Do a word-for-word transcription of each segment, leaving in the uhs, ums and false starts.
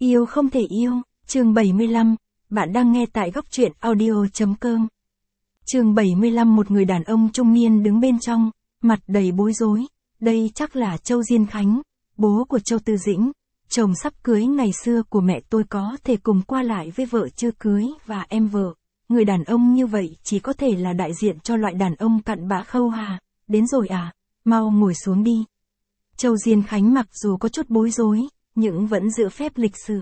Yêu không thể yêu, chương bảy mươi lăm, bạn đang nghe tại góc truyện audio.com. Chương bảy mươi lăm. Một người đàn ông trung niên đứng bên trong, mặt đầy bối rối. Đây chắc là Châu Diên Khánh, bố của Châu Tư Dĩnh, chồng sắp cưới ngày xưa của mẹ tôi, có thể cùng qua lại với vợ chưa cưới và em vợ. Người đàn ông như vậy chỉ có thể là đại diện cho loại đàn ông cặn bã khâu hà. Đến rồi à, mau ngồi xuống đi. Châu Diên Khánh mặc dù có chút bối rối, nhưng vẫn giữ phép lịch sự.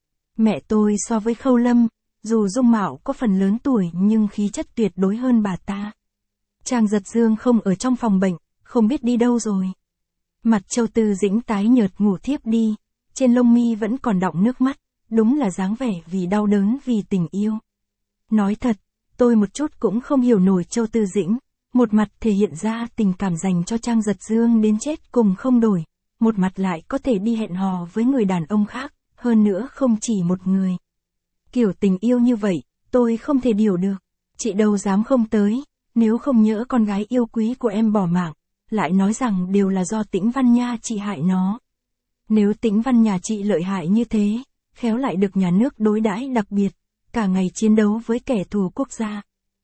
Mẹ tôi so với Khâu Lâm, dù dung mạo có phần lớn tuổi nhưng khí chất tuyệt đối hơn bà ta. Trang Giật Dương không ở trong phòng bệnh, không biết đi đâu rồi. Mặt Châu Tư Dĩnh tái nhợt ngủ thiếp đi, trên lông mi vẫn còn đọng nước mắt, đúng là dáng vẻ vì đau đớn vì tình yêu. Nói thật, tôi một chút cũng không hiểu nổi Châu Tư Dĩnh, một mặt thể hiện ra tình cảm dành cho Trang Giật Dương đến chết cùng không đổi, một mặt lại có thể đi hẹn hò với người đàn ông khác, hơn nữa không chỉ một người. Kiểu tình yêu như vậy, tôi không thể hiểu được. Chị đâu dám không tới, nếu không nhỡ con gái yêu quý của em bỏ mạng, lại nói rằng đều là do Tĩnh Văn Nha chị hại nó. Nếu Tĩnh Văn nhà chị lợi hại như thế, khéo lại được nhà nước đối đãi đặc biệt, cả ngày chiến đấu với kẻ thù quốc gia.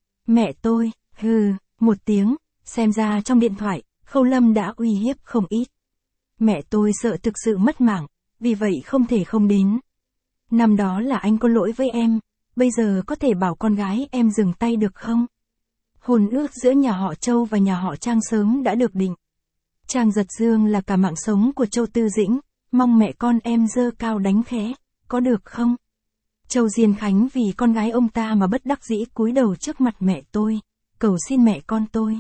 Mẹ tôi, hừ, một tiếng, xem ra trong điện thoại, Khâu Lâm đã uy hiếp không ít. Mẹ tôi sợ thực sự mất mạng, vì vậy không thể không đến. Năm đó là anh có lỗi với em, bây giờ có thể bảo con gái em dừng tay được không? Hôn ước giữa nhà họ Châu và nhà họ Trang sớm đã được định. Trang Giật Dương là cả mạng sống của Châu Tư Dĩnh, mong mẹ con em giơ cao đánh khẽ, có được không? Châu Diên Khánh vì con gái ông ta mà bất đắc dĩ cúi đầu trước mặt mẹ tôi, cầu xin mẹ con tôi.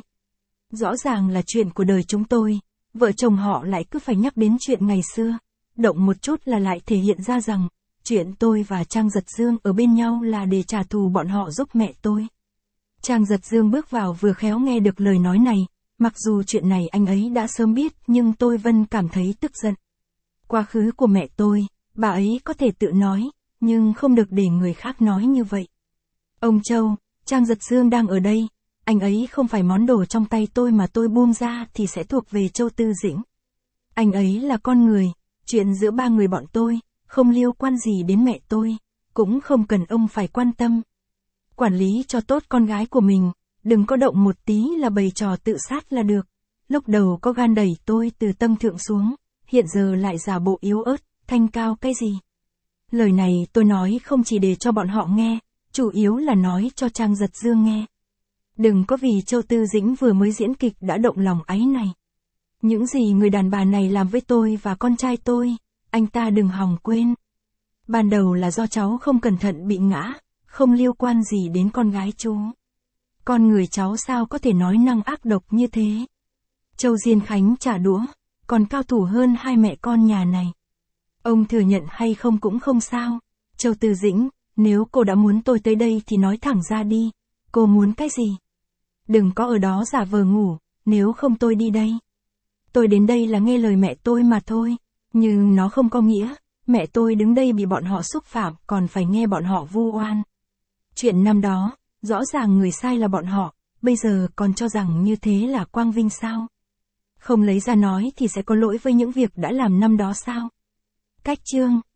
Rõ ràng là chuyện của đời chúng tôi, vợ chồng họ lại cứ phải nhắc đến chuyện ngày xưa, động một chút là lại thể hiện ra rằng, chuyện tôi và Trang Giật Dương ở bên nhau là để trả thù bọn họ giúp mẹ tôi. Trang Giật Dương bước vào vừa khéo nghe được lời nói này, mặc dù chuyện này anh ấy đã sớm biết nhưng tôi vẫn cảm thấy tức giận. Quá khứ của mẹ tôi, bà ấy có thể tự nói, nhưng không được để người khác nói như vậy. Ông Châu, Trang Giật Dương đang ở đây, anh ấy không phải món đồ trong tay tôi mà tôi buông ra thì sẽ thuộc về Châu Tư Dĩnh. Anh ấy là con người, chuyện giữa ba người bọn tôi, không liên quan gì đến mẹ tôi, cũng không cần ông phải quan tâm. Quản lý cho tốt con gái của mình, đừng có động một tí là bày trò tự sát là được. Lúc đầu có gan đẩy tôi từ tâm thượng xuống, hiện giờ lại giả bộ yếu ớt, thanh cao cái gì. Lời này tôi nói không chỉ để cho bọn họ nghe, chủ yếu là nói cho Trang Giật Dương nghe. Đừng có vì Châu Tư Dĩnh vừa mới diễn kịch đã động lòng áy này. Những gì người đàn bà này làm với tôi và con trai tôi, anh ta đừng hòng quên. Ban đầu là do cháu không cẩn thận bị ngã, không liên quan gì đến con gái chú. Con người cháu sao có thể nói năng ác độc như thế. Châu Diên Khánh trả đũa, còn cao thủ hơn hai mẹ con nhà này. Ông thừa nhận hay không cũng không sao. Châu Tư Dĩnh, nếu cô đã muốn tôi tới đây thì nói thẳng ra đi. Cô muốn cái gì? Đừng có ở đó giả vờ ngủ, nếu không tôi đi đây. Tôi đến đây là nghe lời mẹ tôi mà thôi, nhưng nó không có nghĩa, mẹ tôi đứng đây bị bọn họ xúc phạm còn phải nghe bọn họ vu oan. Chuyện năm đó, rõ ràng người sai là bọn họ, bây giờ còn cho rằng như thế là quang vinh sao? Không lấy ra nói thì sẽ có lỗi với những việc đã làm năm đó sao? Cách chương